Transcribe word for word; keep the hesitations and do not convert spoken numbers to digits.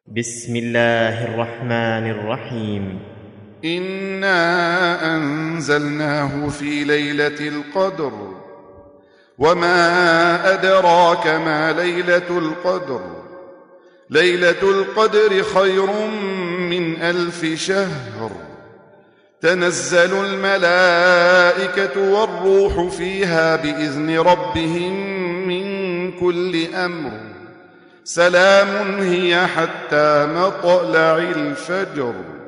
بسم الله الرحمن الرحيم إنا أنزلناه في ليلة القدر وما أدراك ما ليلة القدر ليلة القدر خير من ألف شهر تنزل الملائكة والروح فيها بإذن ربهم من كل أمر سلام هي حتى مطلع الفجر.